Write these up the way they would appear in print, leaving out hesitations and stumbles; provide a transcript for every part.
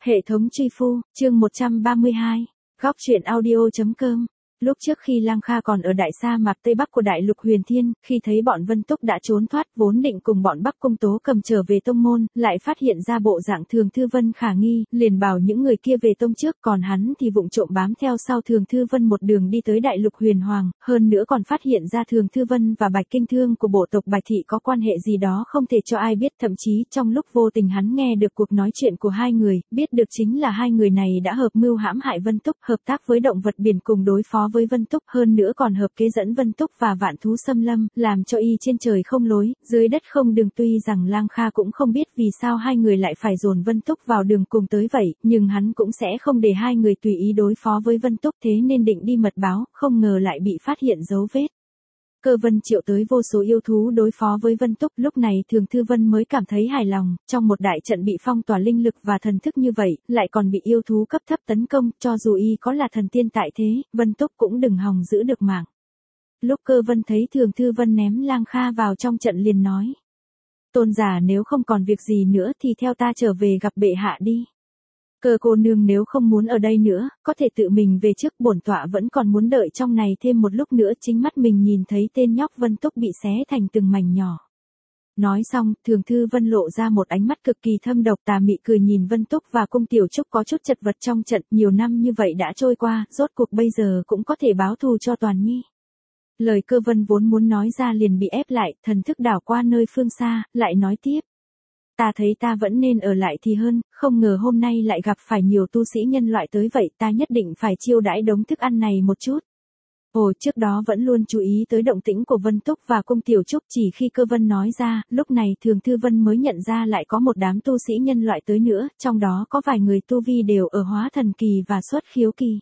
Hệ thống truy phu, chương 132, góc truyện audio.com. Lúc trước khi Lang Kha còn ở đại sa mạc Tây Bắc của Đại Lục Huyền Thiên, khi thấy bọn Vân Túc đã trốn thoát vốn định cùng bọn Bắc Cung Tố Cầm trở về tông môn, lại phát hiện ra bộ dạng Thường Thư Vân khả nghi, liền bảo những người kia về tông trước, còn hắn thì vụng trộm bám theo sau Thường Thư Vân một đường đi tới Đại Lục Huyền Hoàng, hơn nữa còn phát hiện ra Thường Thư Vân và Bạch Kinh Thương của bộ tộc Bạch Thị có quan hệ gì đó không thể cho ai biết, thậm chí trong lúc vô tình hắn nghe được cuộc nói chuyện của hai người, biết được chính là hai người này đã hợp mưu hãm hại Vân Túc, hợp tác với động vật biển cùng đối phó với Vân Túc, hơn nữa còn hợp kế dẫn Vân Túc và vạn thú xâm lâm, làm cho y trên trời không lối, dưới đất không đường. Tuy rằng Lang Kha cũng không biết vì sao hai người lại phải dồn Vân Túc vào đường cùng tới vậy, nhưng hắn cũng sẽ không để hai người tùy ý đối phó với Vân Túc, thế nên định đi mật báo, không ngờ lại bị phát hiện dấu vết. Cơ Vân triệu tới vô số yêu thú đối phó với Vân Túc, lúc này Thường Thư Vân mới cảm thấy hài lòng, trong một đại trận bị phong tỏa linh lực và thần thức như vậy, lại còn bị yêu thú cấp thấp tấn công, cho dù y có là thần tiên tại thế, Vân Túc cũng đừng hòng giữ được mạng. Lúc Cơ Vân thấy Thường Thư Vân ném Lang Kha vào trong trận liền nói: "Tôn giả nếu không còn việc gì nữa thì theo ta trở về gặp bệ hạ đi. Cơ cô nương nếu không muốn ở đây nữa, có thể tự mình về trước, bổn tọa vẫn còn muốn đợi trong này thêm một lúc nữa." Chính mắt mình nhìn thấy tên nhóc Vân Túc bị xé thành từng mảnh nhỏ. Nói xong, Thường Thư Vân lộ ra một ánh mắt cực kỳ thâm độc, tà mị cười nhìn Vân Túc và Cung Tiểu Trúc có chút chật vật trong trận, nhiều năm như vậy đã trôi qua, rốt cuộc bây giờ cũng có thể báo thù cho Toàn Nhi. Lời Cơ Vân vốn muốn nói ra liền bị ép lại, thần thức đảo qua nơi phương xa, lại nói tiếp: "Ta thấy ta vẫn nên ở lại thì hơn, không ngờ hôm nay lại gặp phải nhiều tu sĩ nhân loại tới vậy, ta nhất định phải chiêu đãi đống thức ăn này một chút." Ồ, trước đó vẫn luôn chú ý tới động tĩnh của Vân Túc và Cung Tiểu Trúc, chỉ khi Cơ Vân nói ra, lúc này Thường Thư Vân mới nhận ra lại có một đám tu sĩ nhân loại tới nữa, trong đó có vài người tu vi đều ở hóa thần kỳ và xuất khiếu kỳ.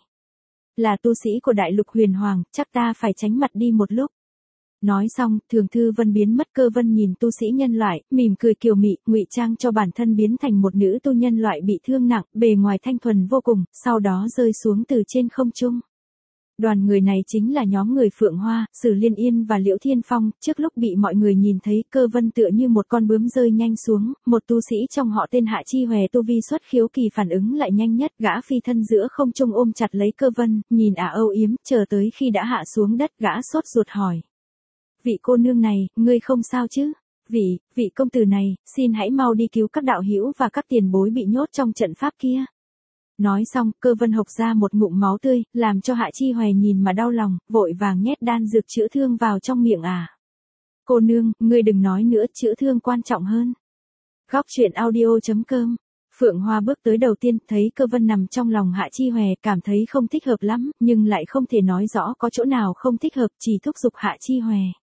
Là tu sĩ của Đại Lục Huyền Hoàng, chắc ta phải tránh mặt đi một lúc. Nói xong, Thường Thư Vân biến mất. Cơ Vân nhìn tu sĩ nhân loại, mỉm cười kiều mị, ngụy trang cho bản thân biến thành một nữ tu nhân loại bị thương nặng, bề ngoài thanh thuần vô cùng, sau đó rơi xuống từ trên không trung. Đoàn người này chính là nhóm người Phượng Hoa, Sử Liên Yên và Liễu Thiên Phong. Trước lúc bị mọi người nhìn thấy, Cơ Vân tựa như một con bướm rơi nhanh xuống, một tu sĩ trong họ tên Hạ Chi Hòe tu vi xuất khiếu kỳ phản ứng lại nhanh nhất, gã phi thân giữa không trung ôm chặt lấy Cơ Vân, nhìn ả âu yếm, chờ tới khi đã hạ xuống đất, gã sốt ruột hỏi: "Vị cô nương này, ngươi không sao chứ? Vị công tử này, xin hãy mau đi cứu các đạo hữu và các tiền bối bị nhốt trong trận pháp kia." Nói xong, Cơ Vân hộc ra một ngụm máu tươi, làm cho Hạ Chi Hòe nhìn mà đau lòng, vội vàng nhét đan dược chữa thương vào trong miệng ả. "Cô nương, ngươi đừng nói nữa, chữa thương quan trọng hơn." Góc truyện audio.com. Phượng Hoa bước tới đầu tiên, thấy Cơ Vân nằm trong lòng Hạ Chi Hòe, cảm thấy không thích hợp lắm, nhưng lại không thể nói rõ có chỗ nào không thích hợp, chỉ thúc giục Hạ Chi Hòe: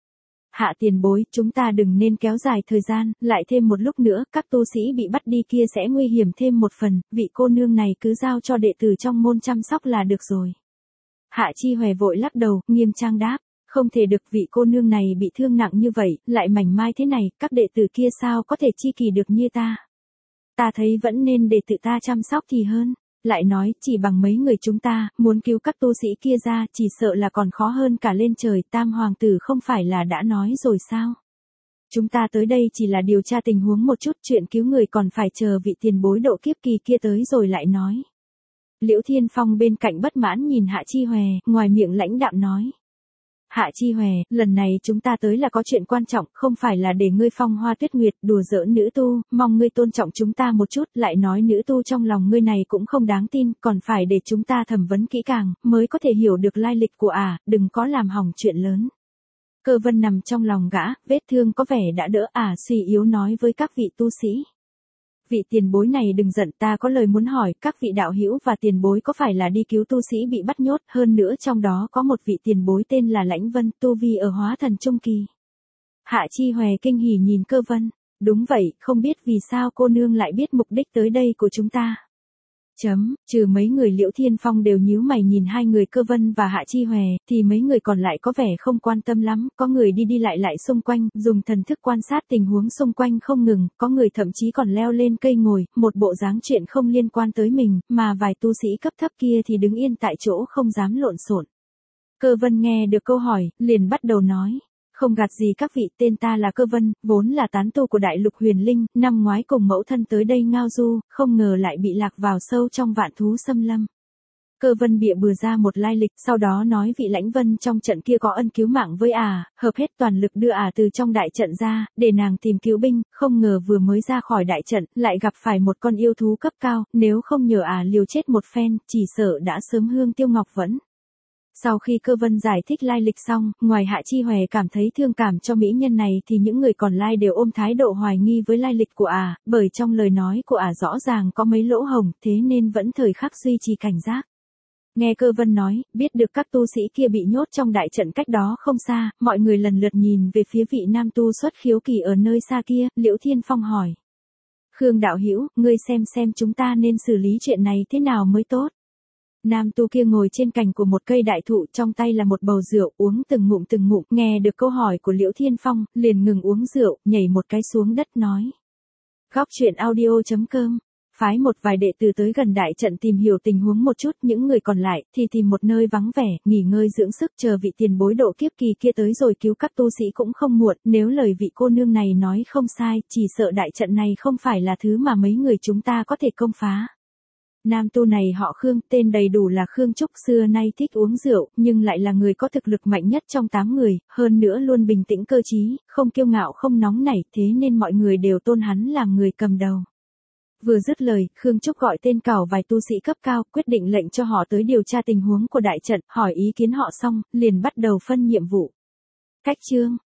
"Hạ tiền bối, chúng ta đừng nên kéo dài thời gian, lại thêm một lúc nữa, các tu sĩ bị bắt đi kia sẽ nguy hiểm thêm một phần, vị cô nương này cứ giao cho đệ tử trong môn chăm sóc là được rồi." Hạ Chi Hòe vội lắc đầu, nghiêm trang đáp: "Không thể được, vị cô nương này bị thương nặng như vậy, lại mảnh mai thế này, các đệ tử kia sao có thể chi kỷ được như ta. Ta thấy vẫn nên để tự ta chăm sóc thì hơn. Lại nói, chỉ bằng mấy người chúng ta, muốn cứu các tu sĩ kia ra, chỉ sợ là còn khó hơn cả lên trời. Tam hoàng tử không phải là đã nói rồi sao? Chúng ta tới đây chỉ là điều tra tình huống một chút, chuyện cứu người còn phải chờ vị tiền bối độ kiếp kỳ kia tới rồi lại nói." Liễu Thiên Phong bên cạnh bất mãn nhìn Hạ Chi Hòe, ngoài miệng lãnh đạm nói: "Hạ Chi Hòe, lần này chúng ta tới là có chuyện quan trọng, không phải là để ngươi phong hoa tuyết nguyệt, đùa giỡn nữ tu, mong ngươi tôn trọng chúng ta một chút, lại nói nữ tu trong lòng ngươi này cũng không đáng tin, còn phải để chúng ta thẩm vấn kỹ càng, mới có thể hiểu được lai lịch của ả, đừng có làm hỏng chuyện lớn." Cơ Vân nằm trong lòng gã, vết thương có vẻ đã đỡ, ả suy yếu nói với các vị tu sĩ: "Vị tiền bối này đừng giận, ta có lời muốn hỏi, các vị đạo hữu và tiền bối có phải là đi cứu tu sĩ bị bắt nhốt, hơn nữa trong đó có một vị tiền bối tên là Lãnh Vân, tu vi ở hóa thần trung kỳ?" Hạ Chi Hòe kinh hỉ nhìn Cơ Vân: "Đúng vậy, không biết vì sao cô nương lại biết mục đích tới đây của chúng ta?" Trừ mấy người Liễu Thiên Phong đều nhíu mày nhìn hai người Cơ Vân và Hạ Chi Hòe, thì mấy người còn lại có vẻ không quan tâm lắm, có người đi lại xung quanh, dùng thần thức quan sát tình huống xung quanh không ngừng, có người thậm chí còn leo lên cây ngồi, một bộ dáng chuyện không liên quan tới mình, mà vài tu sĩ cấp thấp kia thì đứng yên tại chỗ không dám lộn xộn. Cơ Vân nghe được câu hỏi, liền bắt đầu nói: Không gạt gì các vị, tên ta là Cơ Vân, vốn là tán tu của Đại Lục Huyền Linh, năm ngoái cùng mẫu thân tới đây ngao du, không ngờ lại bị lạc vào sâu trong vạn thú xâm lâm. Cơ Vân bịa bừa ra một lai lịch, sau đó nói vị Lãnh Vân trong trận kia có ân cứu mạng với hợp hết toàn lực đưa từ trong đại trận ra, để nàng tìm cứu binh, không ngờ vừa mới ra khỏi đại trận, lại gặp phải một con yêu thú cấp cao, nếu không nhờ liều chết một phen, chỉ sợ đã sớm hương tiêu ngọc vẫn. Sau khi Cơ Vân giải thích lai lịch xong, ngoài Hạ Chi Hòe cảm thấy thương cảm cho mỹ nhân này thì những người còn lại đều ôm thái độ hoài nghi với lai lịch của bởi trong lời nói của rõ ràng có mấy lỗ hổng, thế nên vẫn thời khắc duy trì cảnh giác. Nghe Cơ Vân nói, biết được các tu sĩ kia bị nhốt trong đại trận cách đó không xa, mọi người lần lượt nhìn về phía vị nam tu xuất khiếu kỳ ở nơi xa kia, Liễu Thiên Phong hỏi. Khương đạo hữu, ngươi xem chúng ta nên xử lý chuyện này thế nào mới tốt. Nam tu kia ngồi trên cành của một cây đại thụ, trong tay là một bầu rượu, uống từng ngụm, nghe được câu hỏi của Liễu Thiên Phong, liền ngừng uống rượu, nhảy một cái xuống đất nói. Góc truyện audio.com phái một vài đệ tử tới gần đại trận tìm hiểu tình huống một chút, những người còn lại thì tìm một nơi vắng vẻ, nghỉ ngơi dưỡng sức, chờ vị tiền bối độ kiếp kỳ kia tới rồi cứu các tu sĩ cũng không muộn, nếu lời vị cô nương này nói không sai, chỉ sợ đại trận này không phải là thứ mà mấy người chúng ta có thể công phá. Nam tu này họ Khương, tên đầy đủ là Khương Trúc, xưa nay thích uống rượu, nhưng lại là người có thực lực mạnh nhất trong 8 người, hơn nữa luôn bình tĩnh cơ trí, không kiêu ngạo không nóng nảy, thế nên mọi người đều tôn hắn làm người cầm đầu. Vừa dứt lời, Khương Trúc gọi tên cảo vài tu sĩ cấp cao, quyết định lệnh cho họ tới điều tra tình huống của đại trận, hỏi ý kiến họ xong, liền bắt đầu phân nhiệm vụ. Cách chương